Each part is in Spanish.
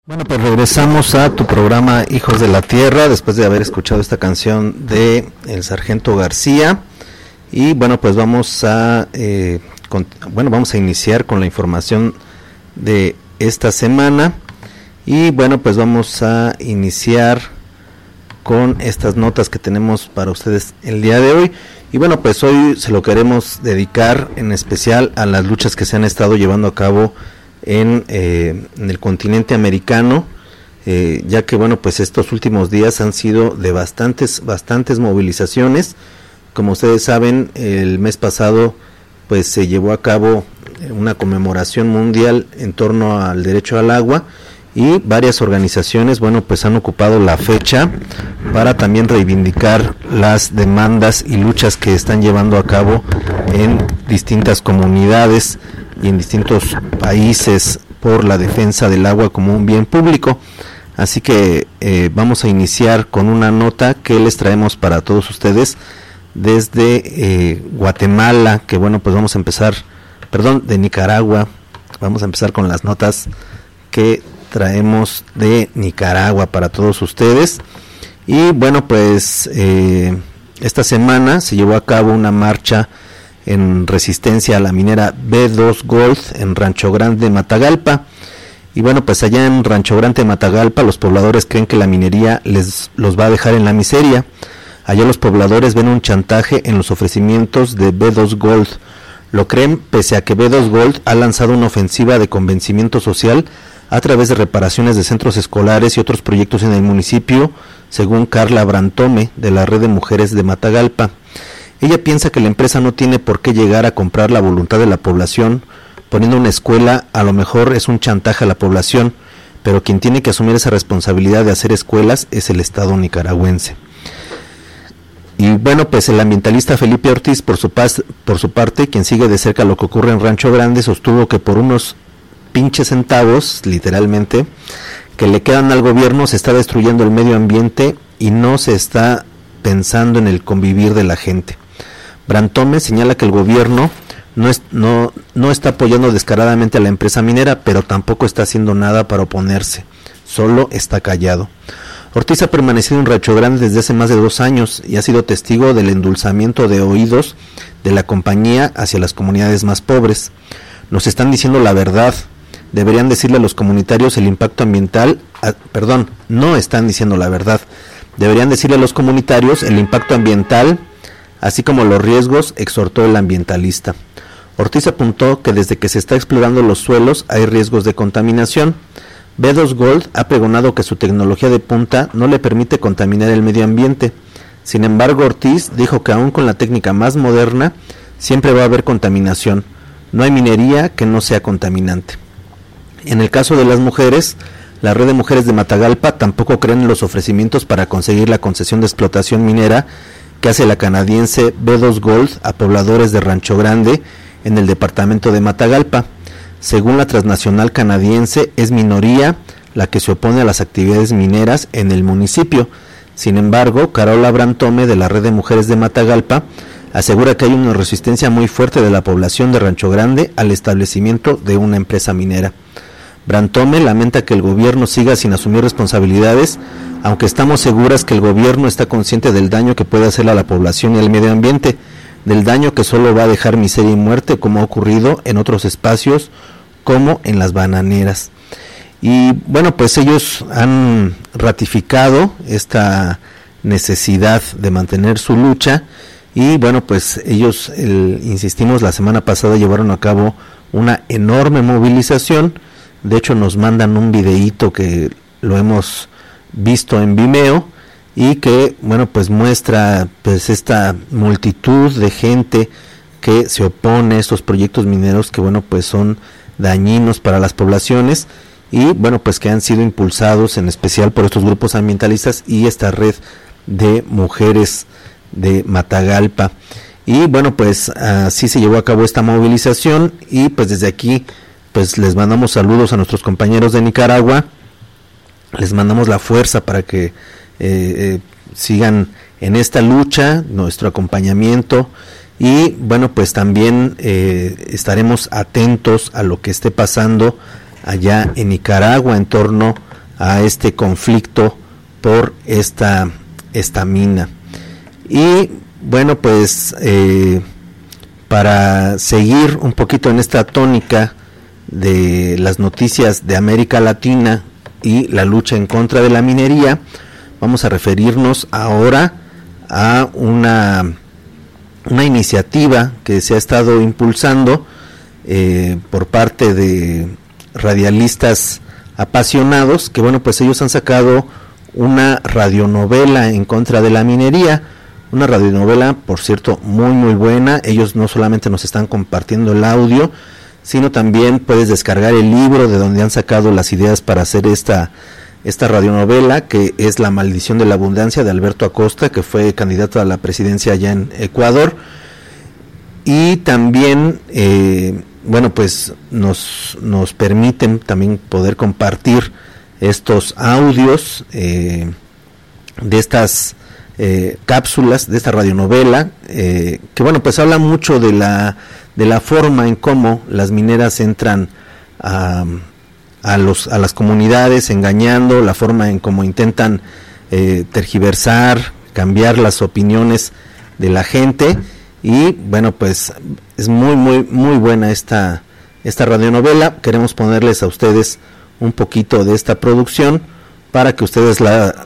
Bueno, pues regresamos a tu programa Hijos de la Tierra, después de haber escuchado esta canción de El Sargento García. Y bueno, pues vamos a iniciar con la información de esta semana. Y bueno, pues vamos a iniciar con estas notas que tenemos para ustedes el día de hoy. Y bueno, pues hoy se lo queremos dedicar en especial a las luchas que se han estado llevando a cabo en el continente americano, ya que bueno, pues estos últimos días han sido de bastantes movilizaciones. Como ustedes saben, el mes pasado pues se llevó a cabo una conmemoración mundial en torno al derecho al agua, y varias organizaciones, bueno, pues han ocupado la fecha para también reivindicar las demandas y luchas que están llevando a cabo en distintas comunidades y en distintos países por la defensa del agua como un bien público. Así que vamos a iniciar con una nota que les traemos para todos ustedes desde Guatemala, que bueno, pues vamos a empezar, de Nicaragua. Vamos a empezar con las notas que traemos de Nicaragua para todos ustedes. Y bueno, pues esta semana se llevó a cabo una marcha en resistencia a la minera B2 Gold en Rancho Grande, Matagalpa. Y bueno, pues allá en Rancho Grande, Matagalpa, los pobladores creen que la minería los va a dejar en la miseria. Allá los pobladores ven un chantaje en los ofrecimientos de B2 Gold. Lo creen pese a que B2 Gold ha lanzado una ofensiva de convencimiento social a través de reparaciones de centros escolares y otros proyectos en el municipio, según Carla Brantome, de la Red de Mujeres de Matagalpa. Ella piensa que la empresa no tiene por qué llegar a comprar la voluntad de la población. Poniendo una escuela, a lo mejor es un chantaje a la población, pero quien tiene que asumir esa responsabilidad de hacer escuelas es el Estado nicaragüense. Y bueno, pues el ambientalista Felipe Ortiz, por su parte, quien sigue de cerca lo que ocurre en Rancho Grande, sostuvo que por unos pinches centavos, literalmente, que le quedan al gobierno, se está destruyendo el medio ambiente y no se está pensando en el convivir de la gente. Brantome señala que el gobierno no está apoyando descaradamente a la empresa minera, pero tampoco está haciendo nada para oponerse, solo está callado. Ortiz ha permanecido en Rancho Grande desde hace más de 2 años y ha sido testigo del endulzamiento de oídos de la compañía hacia las comunidades más pobres. Nos están diciendo la verdad, deberían decirle a los comunitarios el impacto ambiental, no están diciendo la verdad, deberían decirle a los comunitarios el impacto ambiental, así como los riesgos, exhortó el ambientalista. Ortiz apuntó que desde que se está explorando los suelos hay riesgos de contaminación. B2 Gold ha pregonado que su tecnología de punta no le permite contaminar el medio ambiente. Sin embargo, Ortiz dijo que aún con la técnica más moderna, siempre va a haber contaminación. No hay minería que no sea contaminante. En el caso de las mujeres, la Red de Mujeres de Matagalpa tampoco creen en los ofrecimientos para conseguir la concesión de explotación minera que hace la canadiense B2 Gold a pobladores de Rancho Grande en el departamento de Matagalpa. Según la transnacional canadiense, es minoría la que se opone a las actividades mineras en el municipio. Sin embargo, Carola Brantome, de la Red de Mujeres de Matagalpa, asegura que hay una resistencia muy fuerte de la población de Rancho Grande al establecimiento de una empresa minera. Brantome lamenta que el gobierno siga sin asumir responsabilidades, aunque estamos seguras que el gobierno está consciente del daño que puede hacer a la población y al medio ambiente, del daño que solo va a dejar miseria y muerte, como ha ocurrido en otros espacios, como en las bananeras. Y bueno, pues ellos han ratificado esta necesidad de mantener su lucha, y bueno, pues ellos, insistimos, la semana pasada llevaron a cabo una enorme movilización. De hecho, nos mandan un videíto que lo hemos visto en Vimeo y que, bueno, pues muestra pues esta multitud de gente que se opone a estos proyectos mineros que, bueno, pues son dañinos para las poblaciones y, bueno, pues que han sido impulsados en especial por estos grupos ambientalistas y esta red de mujeres de Matagalpa. Y bueno, pues así se llevó a cabo esta movilización y pues desde aquí pues les mandamos saludos a nuestros compañeros de Nicaragua, les mandamos la fuerza para que sigan en esta lucha, nuestro acompañamiento, y bueno, pues también estaremos atentos a lo que esté pasando allá en Nicaragua en torno a este conflicto por esta mina. Y bueno, pues para seguir un poquito en esta tónica de las noticias de América Latina y la lucha en contra de la minería, vamos a referirnos ahora a una iniciativa que se ha estado impulsando por parte de radialistas apasionados, que bueno, pues ellos han sacado una radionovela en contra de la minería, una radionovela, por cierto, muy muy buena. Ellos no solamente nos están compartiendo el audio, sino también puedes descargar el libro de donde han sacado las ideas para hacer esta radionovela, que es La maldición de la abundancia, de Alberto Acosta, que fue candidato a la presidencia allá en Ecuador. Y también bueno, pues nos permiten también poder compartir estos audios de estas cápsulas, de esta radionovela, que bueno, pues habla mucho de la forma en cómo las mineras entran a las comunidades engañando, la forma en cómo intentan tergiversar, cambiar las opiniones de la gente. Y bueno, pues es muy muy muy buena esta radionovela. Queremos ponerles a ustedes un poquito de esta producción para que ustedes la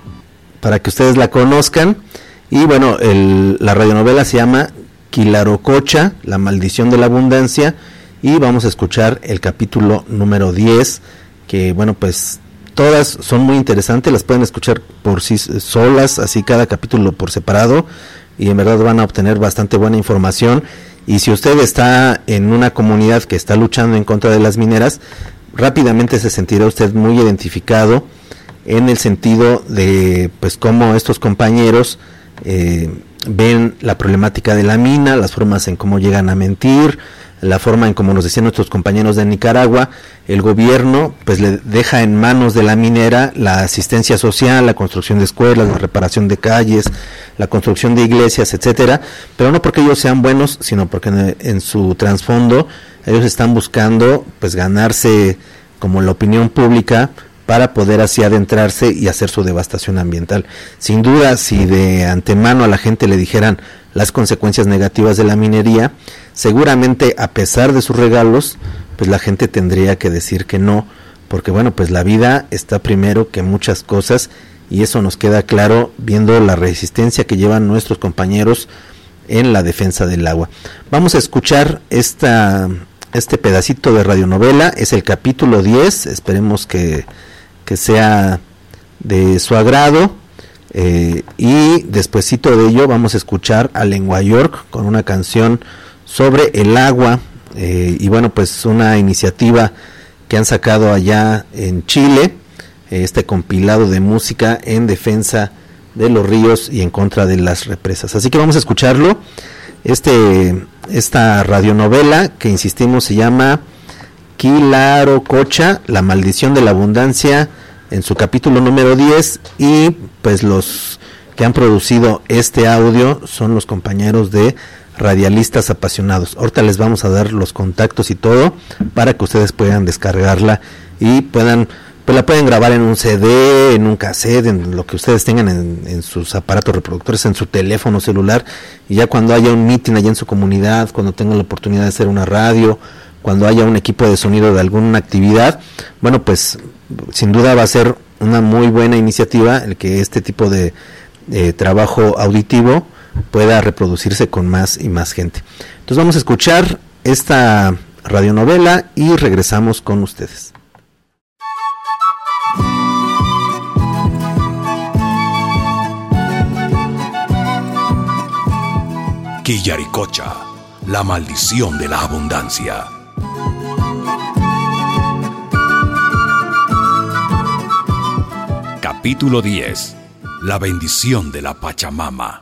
conozcan. Y bueno, la radionovela se llama Quilarococha, la maldición de la abundancia, y vamos a escuchar el capítulo número 10, que bueno, pues todas son muy interesantes, las pueden escuchar por sí solas, así cada capítulo por separado, y en verdad van a obtener bastante buena información. Y si usted está en una comunidad que está luchando en contra de las mineras, rápidamente se sentirá usted muy identificado en el sentido de pues cómo estos compañeros ven la problemática de la mina, las formas en cómo llegan a mentir, la forma en como nos decían nuestros compañeros de Nicaragua, el gobierno pues le deja en manos de la minera la asistencia social, la construcción de escuelas, la reparación de calles, la construcción de iglesias, etcétera, pero no porque ellos sean buenos, sino porque en su trasfondo ellos están buscando pues ganarse como la opinión pública para poder así adentrarse y hacer su devastación ambiental. Sin duda, si de antemano a la gente le dijeran las consecuencias negativas de la minería, seguramente a pesar de sus regalos, pues la gente tendría que decir que no, porque bueno, pues la vida está primero que muchas cosas, y eso nos queda claro viendo la resistencia que llevan nuestros compañeros en la defensa del agua. Vamos a escuchar este pedacito de radionovela, es el capítulo 10, esperemos que sea de su agrado, y despuesito de ello vamos a escuchar a Lengua York con una canción sobre el agua, y bueno, pues una iniciativa que han sacado allá en Chile, este compilado de música en defensa de los ríos y en contra de las represas. Así que vamos a escucharlo. Esta radionovela, que insistimos se llama Quilarococha, la maldición de la abundancia, en su capítulo número 10, y pues los que han producido este audio son los compañeros de Radialistas Apasionados. Ahorita les vamos a dar los contactos y todo para que ustedes puedan descargarla y pues la pueden grabar en un CD, en un cassette, en lo que ustedes tengan en sus aparatos reproductores, en su teléfono celular, y ya cuando haya un meeting allá en su comunidad, cuando tengan la oportunidad de hacer una radio, cuando haya un equipo de sonido de alguna actividad, bueno, pues sin duda va a ser una muy buena iniciativa el que este tipo de trabajo auditivo pueda reproducirse con más y más gente. Entonces vamos a escuchar esta radionovela y regresamos con ustedes. Quilarococha, la maldición de la abundancia. Capítulo 10. La bendición de la Pachamama.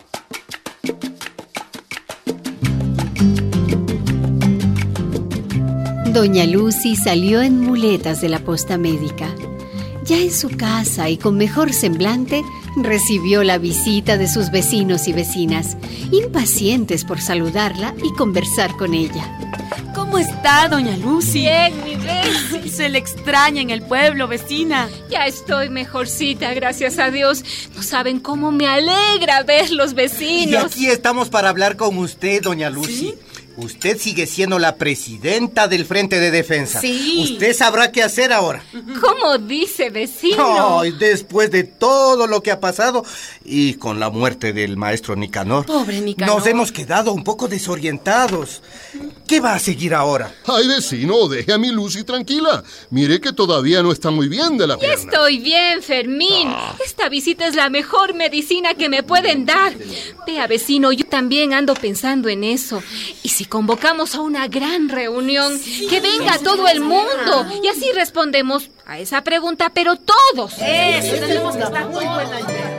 Doña Lucy salió en muletas de la posta médica. Ya en su casa y con mejor semblante, recibió la visita de sus vecinos y vecinas, impacientes por saludarla y conversar con ella. ¿Cómo ¿Cómo está, doña Lucy? Bien, mi Besi. Se le extraña en el pueblo, vecina. Ya estoy mejorcita, gracias a Dios. No saben cómo me alegra ver los Y vecinos. aquí estamos para hablar con usted, doña Lucy. ¿Sí? Usted sigue siendo la presidenta del Frente de Defensa. Sí. Usted sabrá qué hacer ahora. ¿Cómo dice, vecino? Ay, después de todo lo que ha pasado y con la muerte del maestro Nicanor, Pobre Nicanor. nos hemos quedado un poco desorientados. ¿Qué va a seguir ahora? Ay, vecino, deje a mi Lucy tranquila. Mire que todavía no está muy bien de la Ya pierna. estoy bien, Fermín. Esta visita es la mejor medicina que me pueden dar. Vea, vecino, yo también ando pensando en eso. ¿Y si convocamos a una gran reunión? Que venga todo el mundo. Y así respondemos a esa pregunta, pero todos. Eso, tenemos que estar muy buena idea.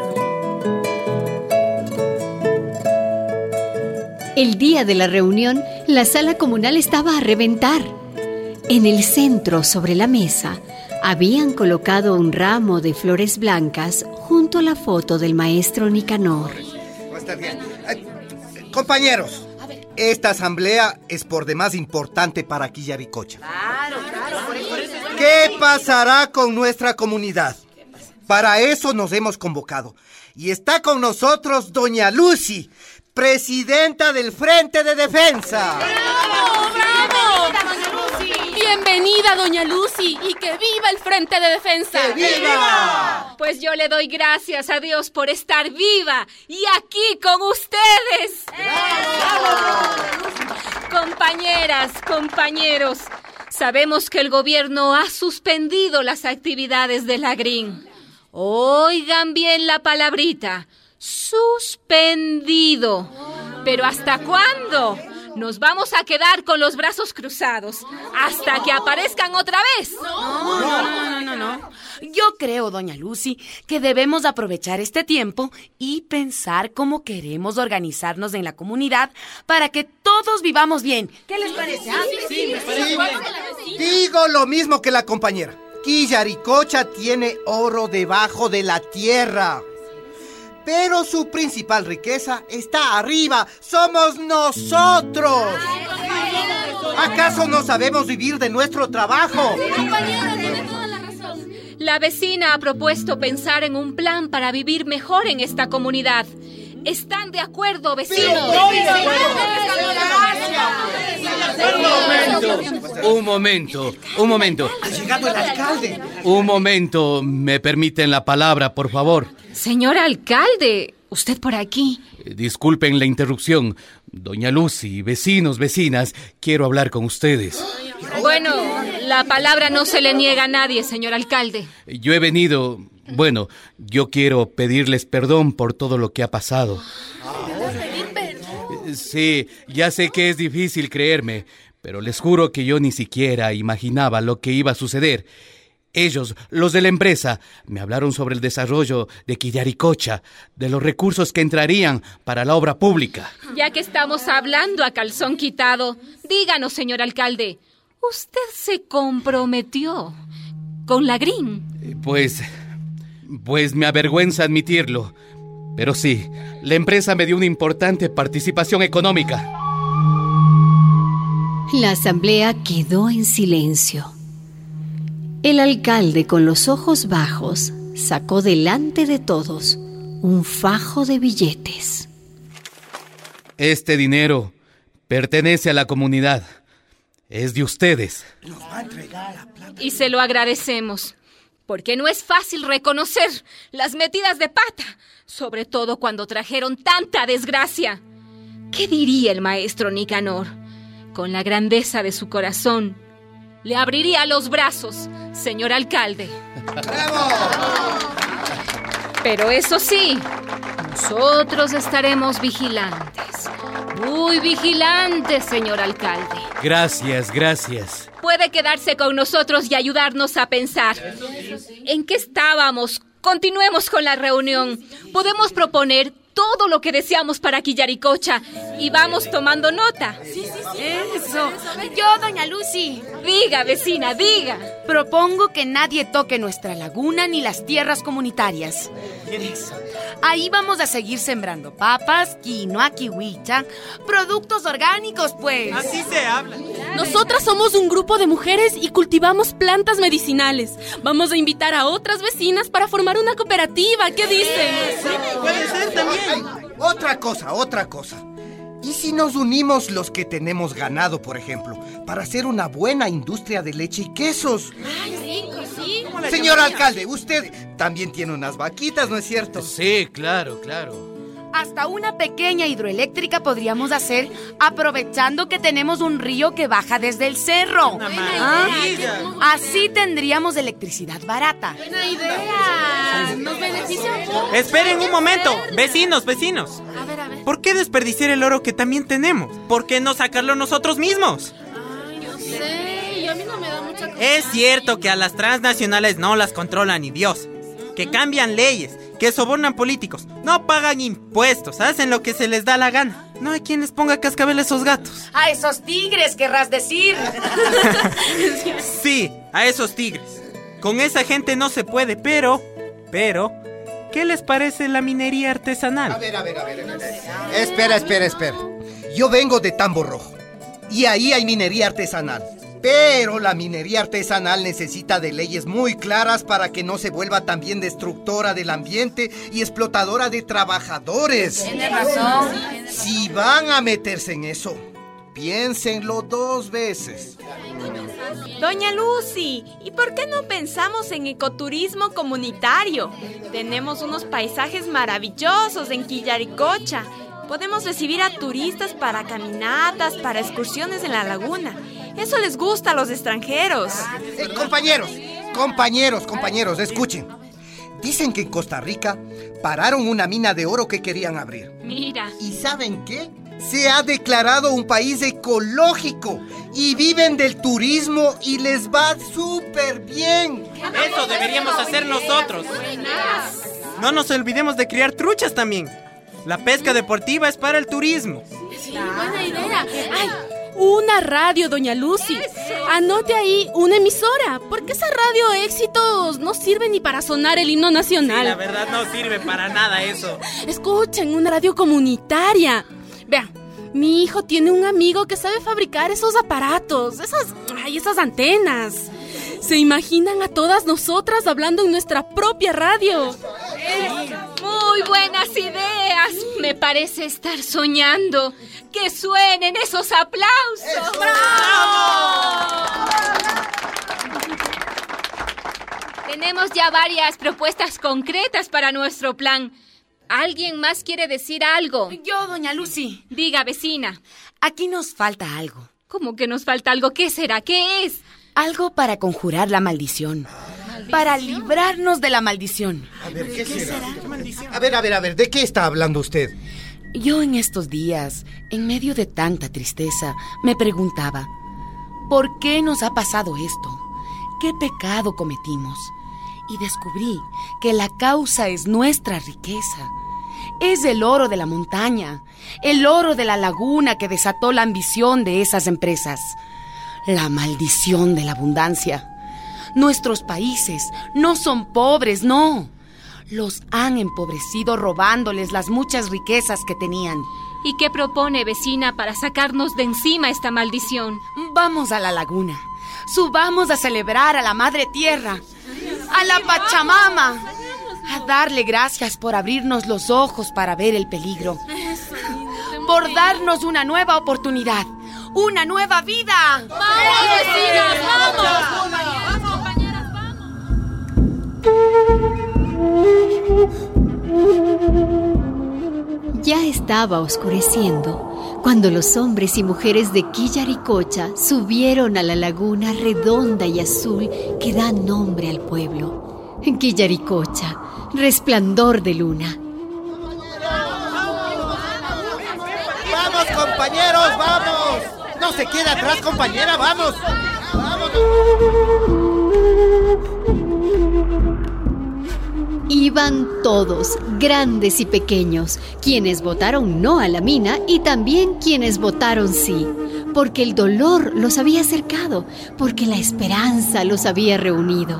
El día de la reunión, la sala comunal estaba a reventar. En el centro, sobre la mesa, habían colocado un ramo de flores blancas junto a la foto del maestro Nicanor. Está bien. Compañeros, esta asamblea es por demás importante para Quillaricocha. Claro. ¿Qué pasará con nuestra comunidad? Para eso nos hemos convocado. Y está con nosotros doña Lucy, presidenta del Frente de Defensa. Bienvenida, doña Lucy, y que viva el Frente de Defensa. ¡Que viva! Pues yo le doy gracias a Dios por estar viva y aquí con ustedes. Compañeras, compañeros, sabemos que el gobierno ha suspendido las actividades de la Green. Oigan bien la palabrita, suspendido. ¿Pero hasta cuándo? Nos vamos a quedar con los brazos cruzados hasta que aparezcan otra vez. No. Yo creo, doña Lucy, que debemos aprovechar este tiempo y pensar cómo queremos organizarnos en la comunidad para que todos vivamos bien. ¿Qué les parece? Sí. Digo lo mismo que la compañera. Quillaricocha tiene oro debajo de la tierra. Pero su principal riqueza está arriba. ¡Somos nosotros! ¿Acaso no sabemos vivir de nuestro trabajo? La vecina ha propuesto pensar en un plan para vivir mejor en esta comunidad. ¿Están de acuerdo, vecinos? Un momento. Ha llegado el alcalde. Un momento, ¿me permiten la palabra, por favor? Señor alcalde, usted por aquí. Disculpen la interrupción. Doña Lucy, vecinos, vecinas, quiero hablar con ustedes. Bueno, la palabra no se le niega a nadie, señor alcalde. Yo he venido... Bueno, yo quiero pedirles perdón por todo lo que ha pasado. Sí, ya sé que es difícil creerme, pero les juro que yo ni siquiera imaginaba lo que iba a suceder. Ellos, los de la empresa, me hablaron sobre el desarrollo de Quillaricocha, de los recursos que entrarían para la obra pública. Ya que estamos hablando a calzón quitado, díganos, señor alcalde, ¿usted se comprometió con la Green? Pues me avergüenza admitirlo, pero sí, la empresa me dio una importante participación económica. La asamblea quedó en silencio. El alcalde, con los ojos bajos, sacó delante de todos un fajo de billetes. Este dinero pertenece a la comunidad. Es de ustedes. Y se lo agradecemos, porque no es fácil reconocer las metidas de pata, sobre todo cuando trajeron tanta desgracia. ¿Qué diría el maestro Nicanor? Con la grandeza de su corazón, le abriría los brazos, señor alcalde. ¡Bravo! Pero eso sí, nosotros estaremos vigilantes. Muy vigilantes, señor alcalde. Gracias. Puede quedarse con nosotros y ayudarnos a pensar. ¿En qué estábamos? Continuemos con la reunión. Podemos proponer todo lo que deseamos para Quillaricocha y vamos tomando nota. Eso. Yo, doña Lucy, Diga, vecina, diga. propongo que nadie toque nuestra laguna ni las tierras comunitarias. Eso. Ahí vamos a seguir sembrando papas, quinoa, kiwicha, productos orgánicos, pues. Así se habla. Nosotras somos un grupo de mujeres y cultivamos plantas medicinales. Vamos a invitar a otras vecinas para formar una cooperativa. ¿Qué dicen? Sí, puede ser también. Otra cosa. ¿Y si nos unimos los que tenemos ganado, por ejemplo, para hacer una buena industria de leche y quesos? Ay, sí. Señor alcalde, usted también tiene unas vaquitas, ¿no es cierto? Sí, claro. Hasta una pequeña hidroeléctrica podríamos hacer, aprovechando que tenemos un río que baja desde el cerro. Así tendríamos electricidad barata. Buena idea. Nos beneficia mucho. Esperen un momento, vecinos. A ver. ¿Por qué desperdiciar el oro que también tenemos? ¿Por qué no sacarlo nosotros mismos? Ay, no sé. Y a mí no me da mucha confianza. Es cierto que a las transnacionales no las controla ni Dios, que cambian leyes, que sobornan políticos, no pagan impuestos, hacen lo que se les da la gana. No hay quien les ponga cascabel a esos gatos. A esos tigres, querrás decir. Sí, a esos tigres. Con esa gente no se puede, pero... ¿Qué les parece la minería artesanal? A ver. Espera. Yo vengo de Tambo Rojo y ahí hay minería artesanal. Pero la minería artesanal necesita de leyes muy claras para que no se vuelva también destructora del ambiente y explotadora de trabajadores. Tienes razón. Si van a meterse en eso, piénsenlo 2 veces. Doña Lucy, ¿y por qué no pensamos en ecoturismo comunitario? Tenemos unos paisajes maravillosos en Quillaricocha. Podemos recibir a turistas para caminatas, para excursiones en la laguna. Eso les gusta a los extranjeros. Compañeros, escuchen. Dicen que en Costa Rica pararon una mina de oro que querían abrir. Mira. ¿Y saben qué? Se ha declarado un país ecológico y viven del turismo y les va súper bien. Eso deberíamos hacer nosotros. No nos olvidemos de criar truchas también. La pesca deportiva es para el turismo. Sí, buena idea. ¡Ay! Una radio, doña Lucy. Anote ahí una emisora, porque esa radio éxitos no sirve ni para sonar el himno nacional. Sí, la verdad no sirve para nada eso. Escuchen, una radio comunitaria. Vean, mi hijo tiene un amigo que sabe fabricar esos aparatos, esas antenas. ¿Se imaginan a todas nosotras hablando en nuestra propia radio? Muy buenas ideas. Me parece estar soñando. ¡Que suenen esos aplausos! ¡Bravo! Tenemos ya varias propuestas concretas para nuestro plan. ¿Alguien más quiere decir algo? Yo, doña Lucy. Diga, vecina. Aquí nos falta algo. ¿Cómo que nos falta algo? ¿Qué será? ¿Qué es? Algo para conjurar la maldición. Para librarnos de la maldición. A ver, ¿qué será? A ver, ¿de qué está hablando usted? Yo en estos días, en medio de tanta tristeza, me preguntaba, ¿por qué nos ha pasado esto? ¿Qué pecado cometimos? Y descubrí que la causa es nuestra riqueza. Es el oro de la montaña, el oro de la laguna que desató la ambición de esas empresas. La maldición de la abundancia. Nuestros países no son pobres, no. Los han empobrecido robándoles las muchas riquezas que tenían. ¿Y qué propone, vecina, para sacarnos de encima esta maldición? Vamos a la laguna. Subamos a celebrar a la Madre Tierra, a la Pachamama, a darle gracias por abrirnos los ojos para ver el peligro, por darnos una nueva oportunidad, una nueva vida. ¡Vamos, vecinas, vamos! ¡Vamos, compañeras, vamos! Ya estaba oscureciendo cuando los hombres y mujeres de Quillaricocha subieron a la laguna redonda y azul que da nombre al pueblo. Quillaricocha, resplandor de luna. ¡Vamos, compañeros, vamos! ¡No se quede atrás, compañera, vamos! ¡Vamos! Iban todos, grandes y pequeños, quienes votaron no a la mina y también quienes votaron sí, porque el dolor los había acercado, porque la esperanza los había reunido.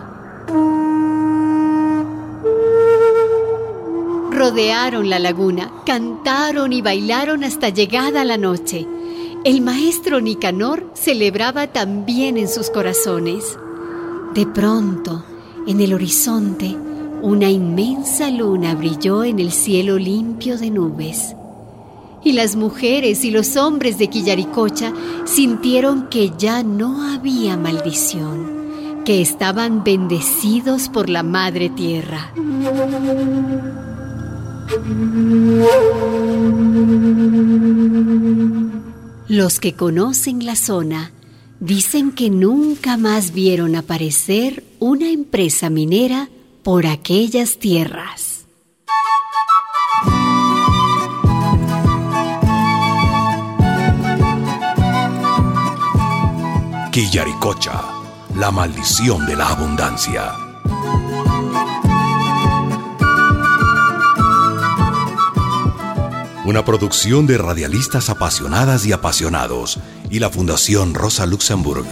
Rodearon la laguna, cantaron y bailaron hasta llegada la noche. El maestro Nicanor celebraba también en sus corazones. De pronto, en el horizonte, una inmensa luna brilló en el cielo limpio de nubes. Y las mujeres y los hombres de Quillaricocha sintieron que ya no había maldición, que estaban bendecidos por la Madre Tierra. Los que conocen la zona dicen que nunca más vieron aparecer una empresa minera por aquellas tierras. Quillaricocha, la maldición de la abundancia. Una producción de radialistas apasionadas y apasionados y la Fundación Rosa Luxemburg.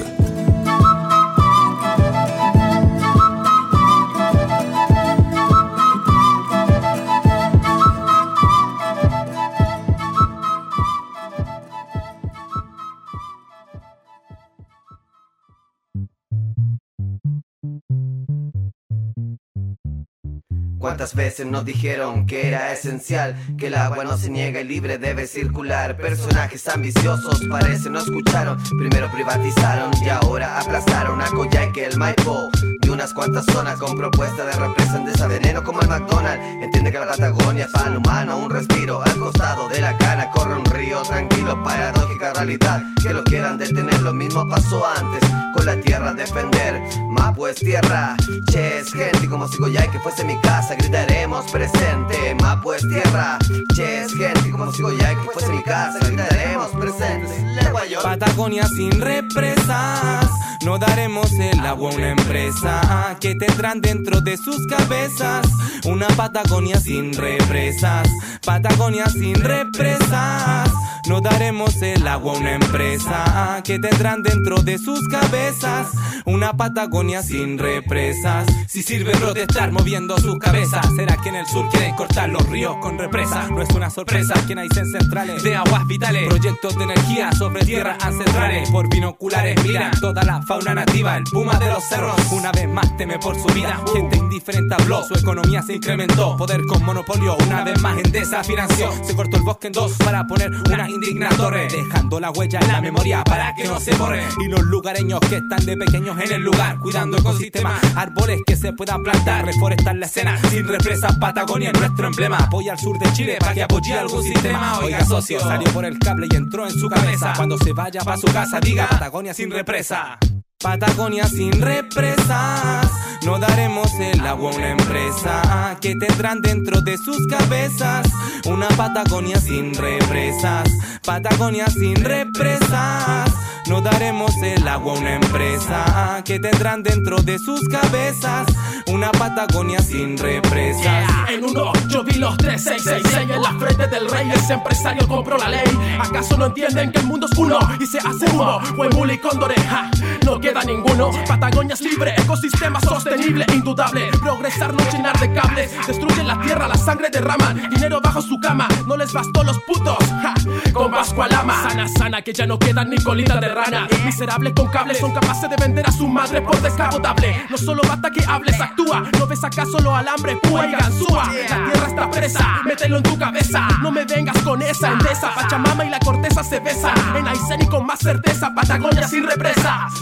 ¿Cuántas veces nos dijeron que era esencial? Que el agua no se niega y libre debe circular. Personajes ambiciosos parece no escucharon. Primero privatizaron y ahora aplazaron a Coyhaique, el Maipo y unas cuantas zonas con propuesta de represa en desaveneno como el McDonald's. Entiende que la Patagonia es para el humano un respiro. Al costado de la cana corre un río tranquilo. Paradójica realidad, que lo quieran detener. Lo mismo pasó antes con la tierra a defender. Mapu es tierra, che es gente. Como si Coyhaique fuese mi casa, gritaremos presente. Mapu es tierra, che es gente. Como si Coyhaique fuese mi casa, gritaremos presente. Patagonia sin represas, no daremos el agua a una empresa que tendrán dentro de sus cabezas una Patagonia sin represas. Patagonia sin represas, no daremos el agua a una empresa que tendrán dentro de sus cabezas una Patagonia sin represas. Si sirve protestar moviendo sus cabezas, ¿será que en el sur quieren cortar los ríos con represas? No es una sorpresa que en centrales de aguas vitales, proyectos de energía sobre tierras ancestrales. Por binoculares miran toda la fauna nativa. El puma de los cerros una vez más teme por su vida. Gente indiferente habló, su economía se incrementó. Poder con monopolio una vez más Endesa financió. Se cortó el bosque en dos para poner una indigna torre, dejando la huella en la memoria para que no se borre. Y los lugareños que están de pequeños en el lugar, cuidando ecosistemas, árboles que se puedan plantar, reforestar la escena sin represas. Patagonia es nuestro emblema. Apoya al sur de Chile para que apoye algún sistema. Oiga socio, salió por el cable y entró en su cabeza. Cuando se vaya pa' su casa diga Patagonia sin represa. Patagonia sin represas, no daremos el agua a una empresa que tendrán dentro de sus cabezas una Patagonia sin represas. Patagonia sin represas, no daremos el agua a una empresa que tendrán dentro de sus cabezas una Patagonia sin represas. Yeah. En uno yo vi los 3666 en la frente del rey. Ese empresario compró la ley. ¿Acaso no entienden que el mundo es uno y se hace humo? Huemul y Cóndores, no queda ninguno. Patagonia es libre, ecosistema sostenible, indudable. Progresar, no llenar de cables. Destruyen la tierra, la sangre derraman. Dinero bajo su cama, no les bastó los putos. Con Vasco Alama, sana, sana, que ya no quedan ni colitas de rana. Miserables con cables, son capaces de vender a su madre por descapotable. No solo basta que hables, actúa. ¿No ves acaso lo alambre, púa y ganzúa? La tierra está presa, mételo en tu cabeza. No me vengas con esa Endesa. Pachamama y la corteza se besan. En Aysén y con más certeza, Patagonia sin represas.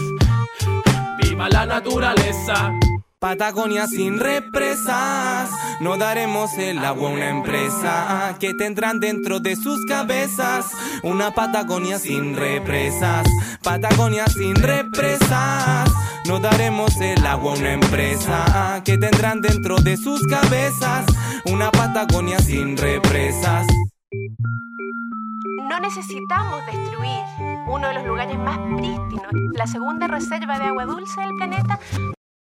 ¡Viva la naturaleza! Patagonia sin represas, no daremos el agua a una empresa que tendrán dentro de sus cabezas una Patagonia sin represas. Patagonia sin represas, no daremos el agua a una empresa que tendrán dentro de sus cabezas una Patagonia sin represas. No necesitamos destruir uno de los lugares más prístinos, la segunda reserva de agua dulce del planeta,